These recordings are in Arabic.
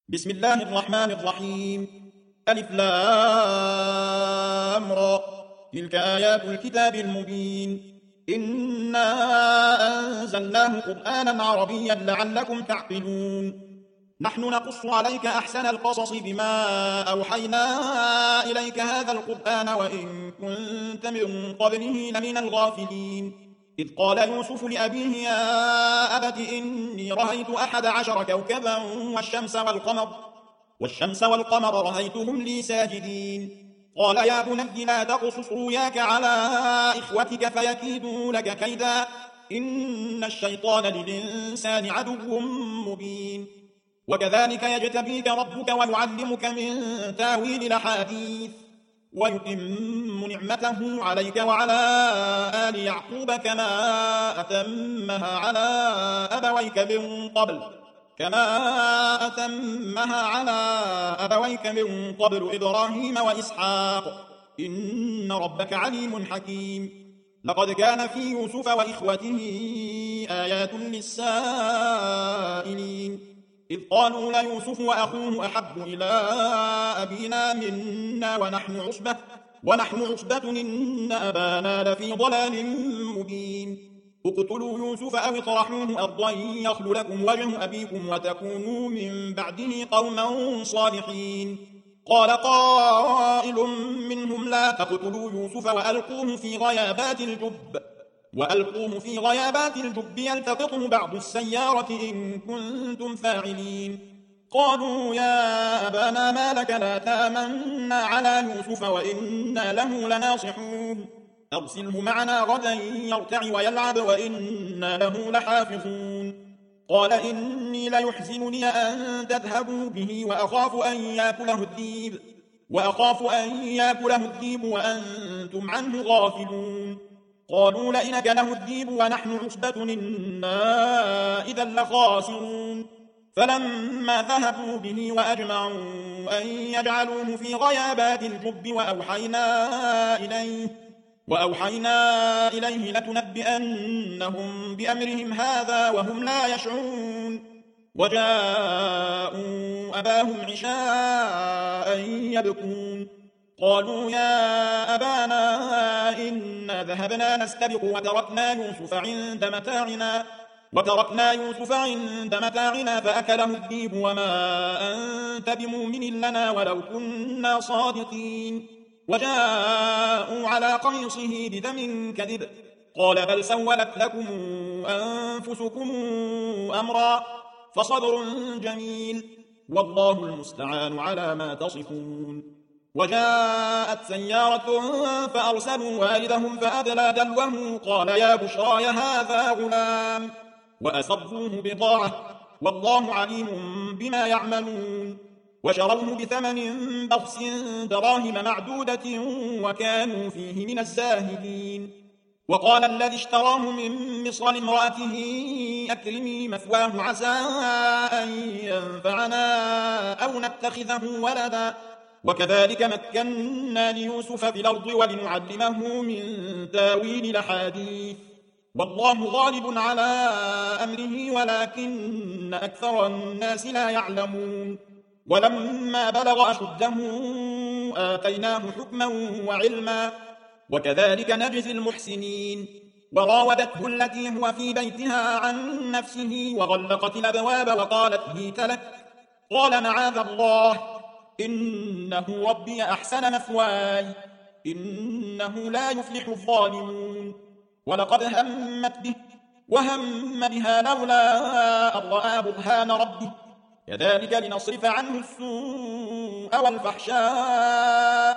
بسم الله الرحمن الرحيم. ألف لام را. تلك آيات الكتاب المبين. إنا أنزلناه قرآنا عربيا لعلكم تعقلون. نحن نقص عليك أحسن القصص بما أوحينا إليك هذا القرآن وإن كنت من قبله لمن الغافلين. إذ قال يوسف لأبيه يا أبت إني رأيت 11 كوكبا والشمس والقمر رأيتهم لي ساجدين. قال يا بني لا تقصص رؤياك على إخوتك فيكيدوا لك كيدا إن الشيطان للإنسان عدو مبين. وكذلك يجتبيك ربك ويعلمك من تاويل الأحاديث ويتم نعمته عليك وعلى آل يعقوب كما أتمها على أبويك من قبل إبراهيم وإسحاق إن ربك عليم حكيم. لقد كان في يوسف وإخوته آيات للسائلين إذ قالوا ليوسف وأخوه أحب إلى أبينا منا ونحن عصبة إن أبانا لفي ضلال مبين. اقتلوا يوسف أو اطرحوه أرضا يخل لكم وجه أبيكم وتكونوا من بعده قوما صالحين. قال قائل منهم لا تقتلوا يوسف وألقوه في غيابات الجب يلتقطه بعض السيارة إن كنتم فاعلين. قالوا يا أبانا ما لك لا تامنا على يوسف وإنا له لناصحون أرسله معنا غدا يرتع ويلعب وإنا له لحافظون. قال إني ليحزنني أن تذهبوا به وأخاف أن يأكله الذيب وأنتم عنه غافلون. قالوا لئن أكله الذيب ونحن عصبة إنا إذا لخاسرون. فلما ذهبوا به وأجمعوا أن يجعلوه في غيابات الجب وأوحينا إليه لتنبئنهم بأمرهم هذا وهم لا يشعرون. وجاءوا أباهم عشاء يبكون. قالوا يا أبانا إنا ذهبنا نستبق وتركنا يوسف عند متاعنا فأكله الذيب وما أنت بمؤمن لنا ولو كنا صادقين. وجاءوا على قميصه بدم كذب قال بل سولت لكم أنفسكم أمرا فصبر جميل والله المستعان على ما تصفون. وجاءت سيارة فأرسلوا والدهم فأدلى دلوه قال يا بشراي هذا غلام وأسروه بضاعة والله عليم بما يعملون. وشروه بثمن بخس دراهم معدودة وكانوا فيه من الزاهدين. وقال الذي اشتراه من مصر لامرأته أكرمي مثواه عسى أن ينفعنا أو نتخذه ولدا وكذلك مكنا ليوسف في الأرض ولنعلمه من تاويل الأحاديث والله غالب على أمره ولكن أكثر الناس لا يعلمون. ولما بلغ أشده آتيناه حكما وعلما وكذلك نجزي المحسنين. وراودته التي هو في بيتها عن نفسه وغلقت الأبواب وقالت هيت لك قال معاذ الله إنه ربي أحسن مثواي إنه لا يفلح الظالمون. ولقد همت به وهم بها لولا أن رأى برهان ربه كذلك لنصرف عنه السوء والفحشاء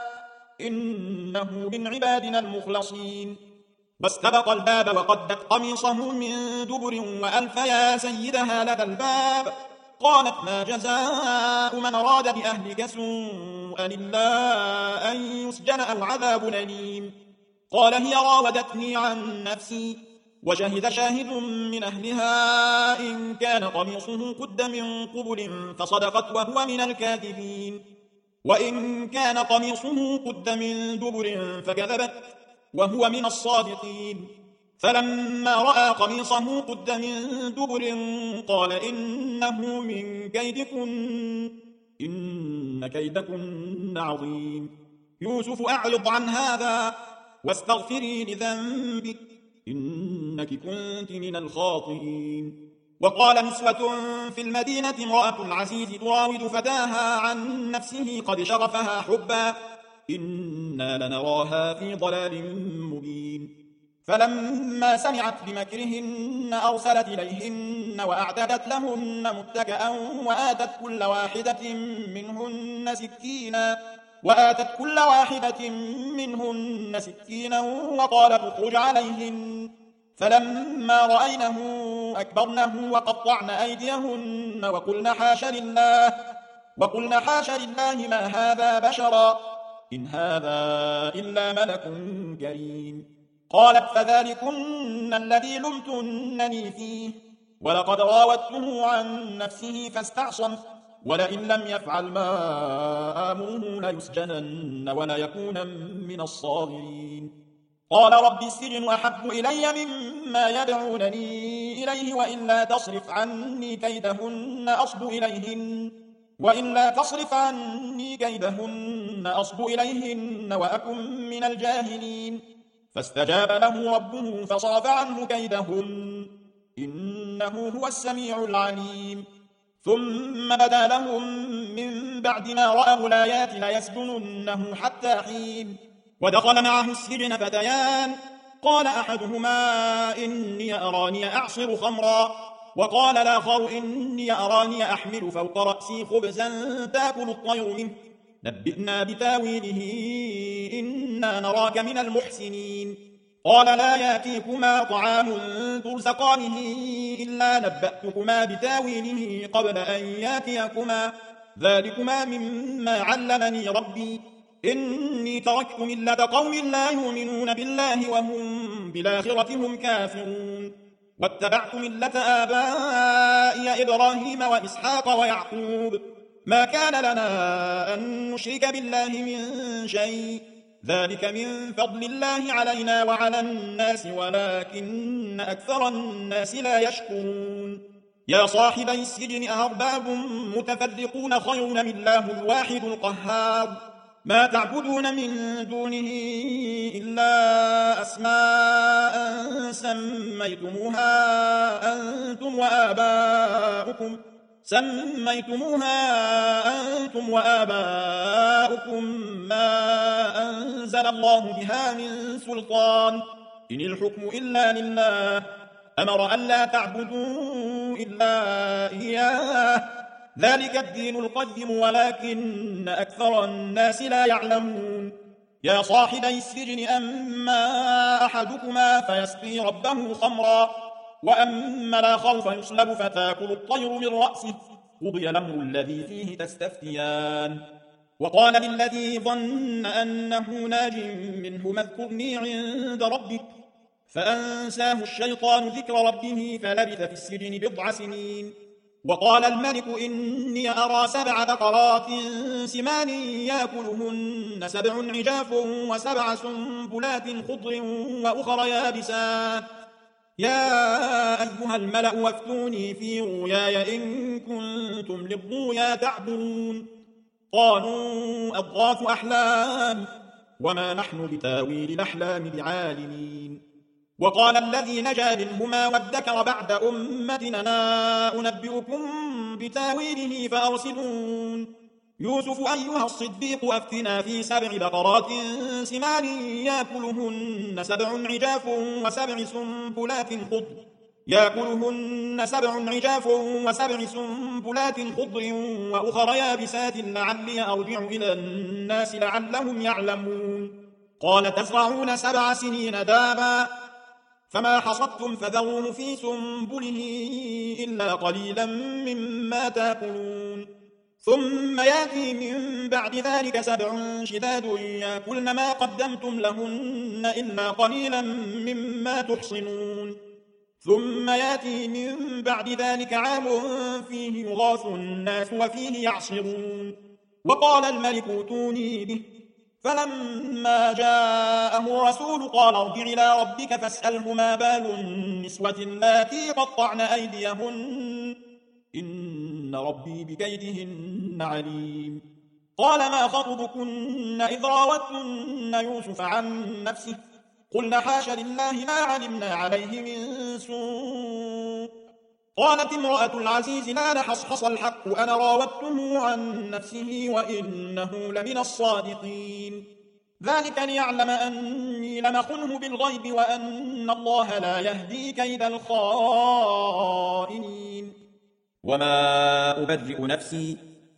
إنه من عبادنا المخلصين. واستبق الباب وقدت قميصه من دبر وألف يا سيدها لدى الباب قالت ما جزاء من أراد بأهلك سوءا إلا أن يسجن أو عذاب أليم. قال هي راودتني عن نفسي وشهد شاهد من أهلها إن كان قميصه قد من قبل فصدقت وهو من الكاذبين وإن كان قميصه قد من دبر فكذبت وهو من الصادقين. فلما رأى قميصه قد من دبر قال إنه من كيدكن إن كيدكن عظيم. يوسف أعرض عن هذا واستغفري لذنبك إنك كنت من الخاطئين. وقال نسوة في المدينة امرأة العزيز تراود فتاها عن نفسه قد شغفها حبا إنا لنراها في ضلال مبين. فلما سمعت بمكرهن أرسلت إليهن وأعتدت لهن متكئا وآتت كل واحدة منهن سكينا وقالت اخرج عليهن. فلما رأينه أكبرنه وقطعن أيديهن وقلن حاش لله ما هذا بشرا إن هذا إلا ملك كريم. قالت فذلكن الذي لمتنني فيه ولقد راودته عن نفسه فاستعصم ولئن لم يفعل ما آمره ليسجنن وليكون من الصاغرين. قال رب السجن أحب إلي مما يدعونني إليه وإلا تصرف عني كيدهن أصب إليهن وأكن من الجاهلين. فاستجاب له ربه فصرف عنه كيدهن إنه هو السميع العليم. ثم بدا لهم من بعد ما رأوا الآيات ليسجننه حتى حين. ودخل معه السجن فتيان قال أحدهما إني أراني أعصر خمرا وقال الآخر إني أراني أحمل فوق رأسي خبزا تأكل الطير منه نبئنا بتاويله إنا نراك من المحسنين. قال لا يأتيكما طعام ترزقانه إلا نبأتكما بتاويله قبل أن يأتيكما ذلكما مما علمني ربي إني تركت ملة قوم لا يؤمنون بالله وهم بالآخرة هم كافرون واتبعت ملة آبائي إبراهيم وإسحاق ويعقوب ما كان لنا أن نشرك بالله من شيء ذلك من فضل الله علينا وعلى الناس ولكن أكثر الناس لا يشكرون. يا صاحبي السجن أأرباب متفرقون خير من الله الواحد القهار ما تعبدون من دونه إلا أسماء سميتموها أنتم وآباؤكم ما أنزل الله بها من سلطان إن الحكم إلا لله أمر أن لا تعبدوا إلا إياه ذلك الدين القيم ولكن أكثر الناس لا يعلمون. يا صاحبي السجن أما أحدكما فيسقي ربه خمرا وأما الآخر فيصلب فتاكل الطير من رأسه قضي الأمر الذي فيه تستفتيان. وقال للذي ظن أنه ناج منه اذكرني عند ربك فأنساه الشيطان ذكر ربه فلبث في السجن بضع سنين. وقال الملك إني أرى 7 بقرات سمان يأكلهن 7 عجاف و7 سنبلات خضر وأخر يابسات يا أيها الملأ وافتوني في رؤياي إن كنتم للرؤيا تعبرون. قالوا أضغاث أحلام وما نحن بتاويل الأحلام بعالمين. وقال الذي نجا منهما وادكر بعد أمتنا أنبئكم بتاويله فأرسلون. يوسف أيها الصديق أفتنا في 7 بقرات سمان يأكلهن 7 عجاف و7 سنبلات خضر وأخر يابسات لعلي أرجع إلى الناس لعلهم يعلمون. قال تزرعون 7 سنين دابا فما حصدتم فذروه في سنبله إلا قليلا مما تأكلون ثم يأتي من بعد ذلك 7 شداد يأكلن ما قدمتم لهن إلا قليلا مما تحصنون ثم يأتي من بعد ذلك عام فيه يغاث الناس وفيه يعصرون. وقال الملك ائتوني به فلما جاءه الرسول قال ارجع إلى ربك فاسأله ما بال النسوة اللاتي قطعن أيديهن إن ربي بكيدهن عليم. قال ما خطبكن إذ راوتن يوسف عن نفسه قلنا حاش لله ما علمنا عليه من سوء. قالت امرأة العزيز لا نحصحص الحق أنا راودته عن نفسه وإنه لمن الصادقين. ذلك ليعلم أني لم أخنه بالغيب وأن الله لا يهدي كيد الخائنين. وما أبرئ نفسي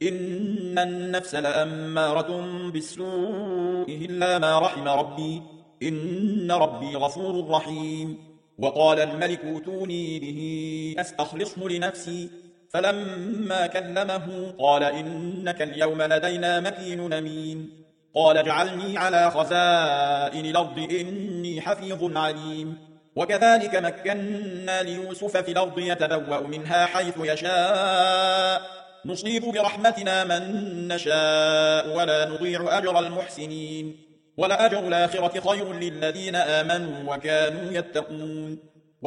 إن النفس لأمارة بالسوء إلا ما رحم ربي إن ربي غفور رحيم. وقال الملك اوتوني به أستخلصه لنفسي فلما كلمه قال إنك اليوم لدينا مكين أمين. قال اجعلني على خزائن الأرض إني حفيظ عليم. وكذلك مكنا ليوسف في الأرض يتبوأ منها حيث يشاء نصيب برحمتنا من نشاء ولا نضيع أجر المحسنين ولأجر الآخرة خير للذين آمنوا وكانوا يتقون.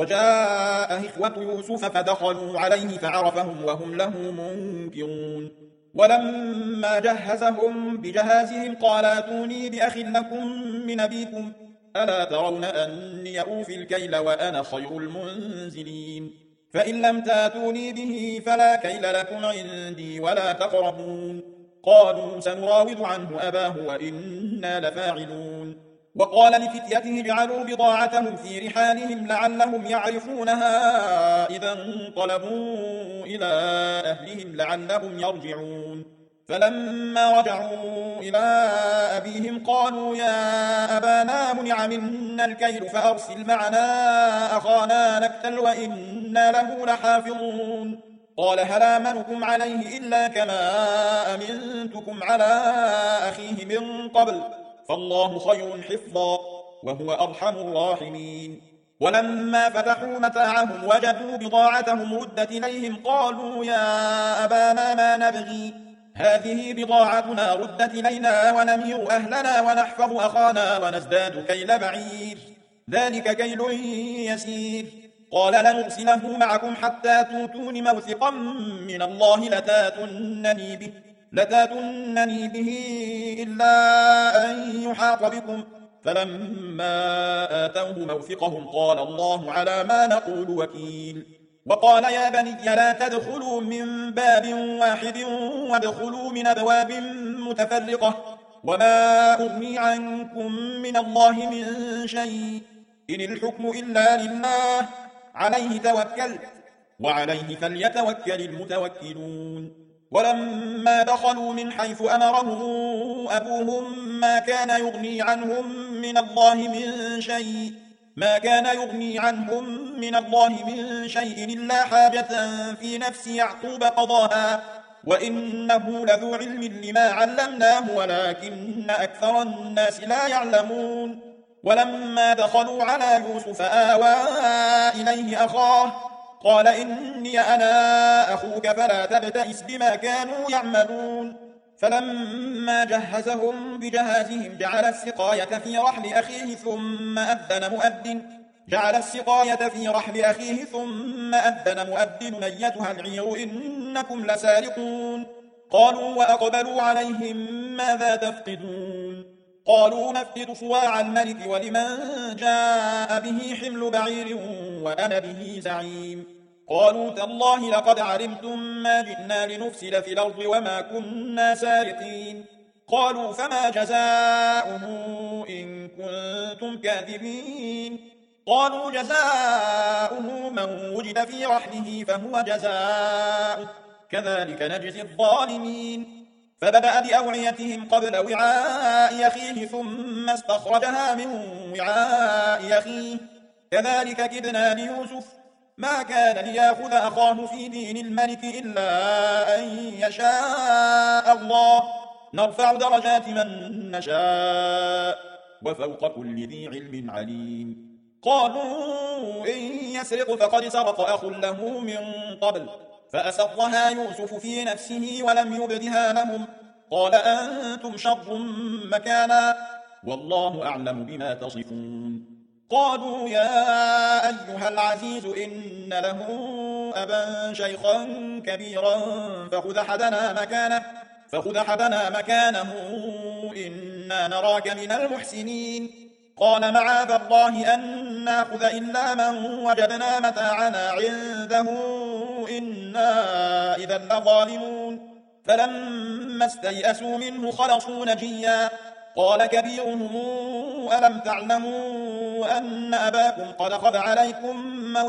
وجاء إخوة يوسف فدخلوا عليه فعرفهم وهم له منكرون. ولما جهزهم بجهازهم قال اتوني بأخ لكم من أبيكم ألا ترون أني أوفي الكيل وأنا خير المنزلين. فإن لم تاتوني به فلا كيل لكم عندي ولا تقربون. قالوا سنراود عنه أباه وإنا لفاعلون. وقال لفتيته اجعلوا بضاعتهم في رحالهم لعلهم يعرفونها إذا انقلبوا إلى أهلهم لعلهم يرجعون. فلما رجعوا إلى أبيهم قالوا يا أبانا منع منا الكيل فأرسل معنا أخانا نكتل وإنا له لحافظون. قال هل آمنكم عليه إلا كما أمنتكم على أخيه من قبل فالله خير حفظا وهو أرحم الراحمين. ولما فتحوا متاعهم وجدوا بضاعتهم ردت إليهم قالوا يا أبانا ما نبغي هذه بضاعتنا ردت إلينا ونمير أهلنا ونحفظ أخانا ونزداد كيل بعير ذلك كيل يسير. قال لنرسله معكم حتى توتون موثقا من الله لتاتونني به إلا أن يحاط بكم. فلما آتوه موثقهم قال الله على ما نقول وكيل. وقال يا بني لا تدخلوا من باب واحد وادخلوا من أبواب متفرقة وما أغني عنكم من الله من شيء إن الحكم إلا لله عليه توكلت وعليه فليتوكل المتوكلون. ولما دخلوا من حيث أمرهم أبوهم ما كان يغني عنهم من الله من شيء إلا حاجة في نفس يعقوب قضاها وإنه لذو علم لما علمناه ولكن أكثر الناس لا يعلمون. ولما دخلوا على يوسف آوى إليه أخاه قال إني أنا أخوك فلا تبتئس بما كانوا يعملون. فلما جهزهم بجهازهم جعل السقاية في رحل أخيه ثم أذن مؤذن أيتها العير إنكم لسارقون. قالوا وأقبلوا عليهم ماذا تفقدون قالوا نفقد صواع الملك ولمن جاء به حمل بعير وأنا به زعيم. قالوا تالله لقد علمتم ما جئنا لنفسد في الأرض وما كنا سارقين. قالوا فما جزاؤه إن كنتم كاذبين. قالوا جزاؤه من وجد في رحله فهو جزاؤه كذلك نجزي الظالمين. فبدأ بأوعيتهم قبل وعاء أخيه ثم استخرجها من وعاء أخيه كذلك كدنا ليوسف ما كان ليأخذ أخاه في دين الملك إلا أن يشاء الله نرفع درجات من نشاء وفوق كل ذي علم عليم. قالوا إن يسرق فقد سرق أخ له من قبل فأسرها يوسف في نفسه ولم يبدها لهم قال أنتم شر مكانا والله أعلم بما تصفون. قالوا يا أيها العزيز إن له أبا شيخا كبيرا فخذ حدنا مكانه إنا نراك من المحسنين. قال معاذ الله أن ناخذ إلا من وجدنا متاعنا عنده إنا إذا لظالمون. فلما استيئسوا منه خلصوا نجيا. قال كبيرهم ألم تعلموا أن أباكم قد أخذ عليكم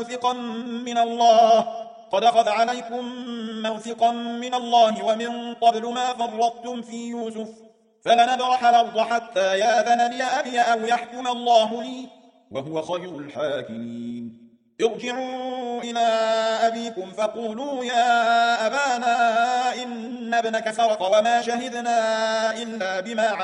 موثقا من الله ومن قبل ما فرطتم في يوسف فلنبرح الأرض حتى يأذن لي أبي أو يحكم الله لي وهو خير الحاكمين. ارجعوا إلى أبيكم فقولوا يا أبانا إن ابنك سرق وما شهدنا إلا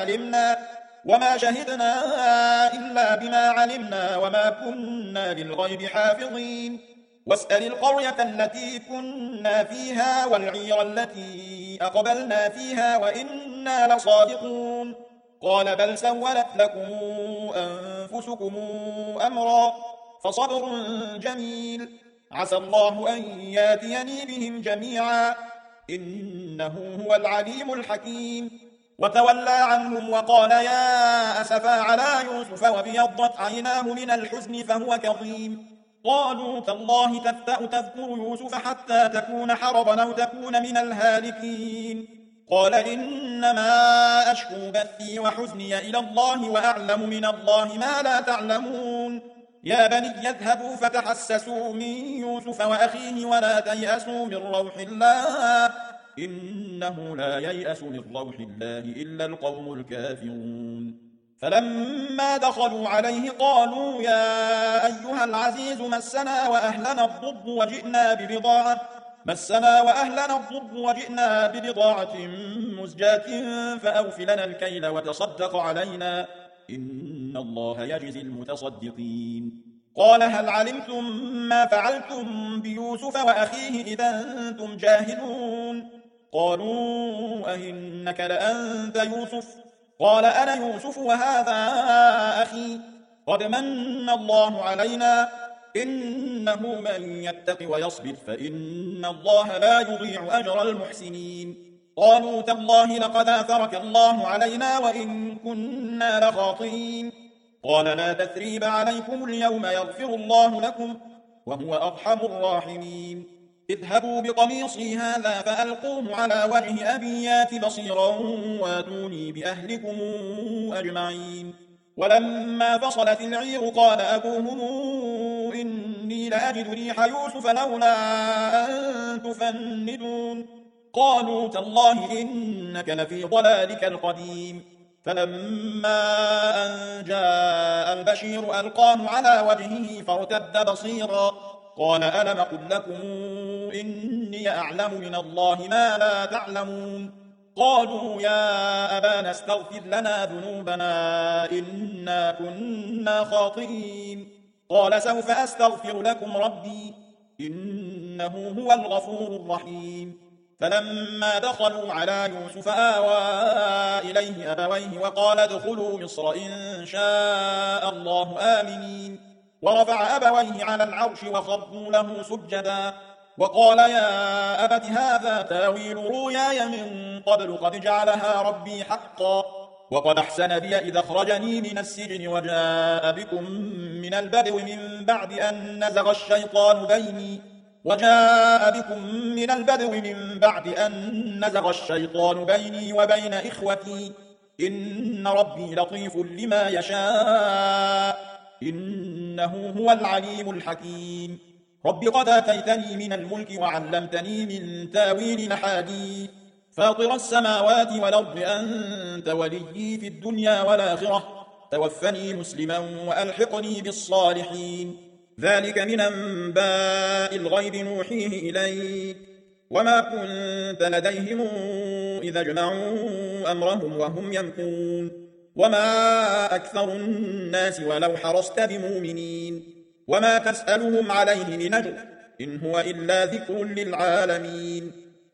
بما علمنا وما كنا للغيب حافظين. واسأل القرية التي كنا فيها والعير التي أقبلنا فيها وإنا لصادقون. قال بل سولت لكم أنفسكم أمرا فصبر جميل عسى الله أن ياتيني بهم جميعا إنه هو العليم الحكيم. وتولى عنهم وقال يا أسفا على يوسف وابيضت عيناه من الحزن فهو كظيم. قالوا تالله تذكر يوسف حتى تكون حرضا أو تكون من الهالكين. قال إنما أشكو بثي وحزني إلى الله وأعلم من الله ما لا تعلمون. يا بني يذهبوا فتحسسوا من يوسف وأخيه ولا تيأسوا من روح الله إنه لا ييأس من روح الله إلا القوم الكافرون. فلما دخلوا عليه قالوا يا أيها العزيز مسنا وأهلنا الضر وجئنا ببضاعة مزجاة فأوف لنا الكيل وتصدق علينا إن الله يجزي المتصدقين. قال هل علمتم ما فعلتم بيوسف وأخيه إذا أنتم جاهلون؟ قالوا أئنك لأنت يوسف؟ قال أنا يوسف وهذا أخي قد من الله علينا إنه من يتق ويصبر فإن الله لا يضيع أجر المحسنين. قالوا تالله لقد آثرك الله علينا وإن كنا لخاطئين. قال لا تثريب عليكم اليوم يغفر الله لكم وهو أرحم الراحمين. اذهبوا بقميصي هذا فألقوه على وجه أبي يات بصيرا واتوني بأهلكم أجمعين. ولما فصلت العير قال أبوهم إني لأجد ريح يوسف لولا أن تفندون. قالوا تالله إنك لفي ضلالك القديم. فلما أن جاء البشير ألقاه على وجهه فارتد بصيرا قال ألم أقل لكم إني أعلم من الله ما لا تعلمون. قالوا يا أبانا استغفر لنا ذنوبنا إنا كنا خاطئين. قال سوف أستغفر لكم ربي إنه هو الغفور الرحيم. فلما دخلوا على يوسف آوى إليه أبويه وقال ادخلوا مصر إن شاء الله آمنين. ورفع أبويه على العرش وخروا له سجدا وقال يا أبت هذا تاويل رؤياي من قبل قد جعلها ربي حقا وقد أحسن بي إذا أخرجني من السجن وجاء بكم من البدو من بعد أن نزغ الشيطان بيني وبين إخوتي إن ربي لطيف لما يشاء إنه هو العليم الحكيم. رب قد آتيتني من الملك وعلمتني من تاويل الأحاديث فاطر السماوات والأرض أنت وليي في الدنيا والآخرة توفني مسلما وألحقني بالصالحين. ذلك من أنباء الغيب نوحيه إليك وما كنت لديهم إذا اجمعوا أمرهم وهم يمكرون وما أكثر الناس ولو حرصت بمؤمنين وما تسألهم عليه من أجر إن هو إلا ذكر للعالمين.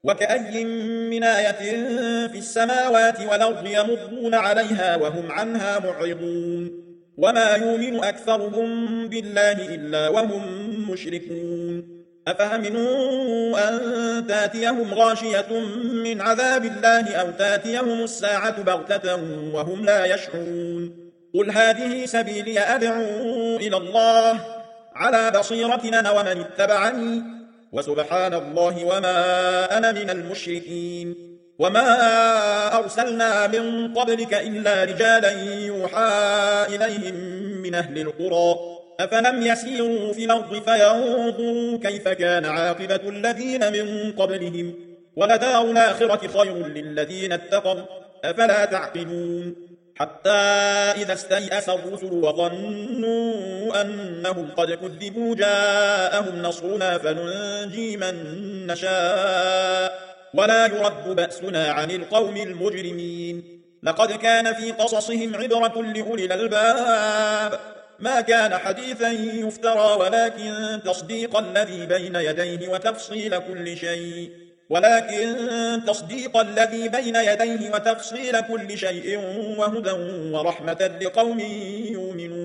وكأي من آية في السماوات والأرض يمرون عليها وهم عنها معرضون وما يؤمن أكثرهم بالله إلا وهم مشركون أفأمنوا أن تاتيهم غاشية من عذاب الله أو تاتيهم الساعة بغتة وهم لا يشعرون قل هذه سبيلي أدعو إلى الله على بصيرة أنا ومن اتبعني وسبحان الله وما أنا من المشركين وما أرسلنا من قبلك إلا رجالا يوحى إليهم من أهل القرى أفلم يسيروا في الأرض فينظروا كيف كان عاقبة الذين من قبلهم ولدار الآخرة خير للذين اتقوا أفلا تعقلون حتى إذا استيأس الرسل وظنوا أنهم قد كذبوا جاءهم نصرنا فننجي من نشاء ولا يرد بأسنا عن القوم المجرمين لقد كان في قصصهم عبرة لأولي الألباب ما كان حديثا يفترى ولكن تصديق الذي بين يديه وتفصيل كل شيء وهدى ورحمة لقوم يؤمنون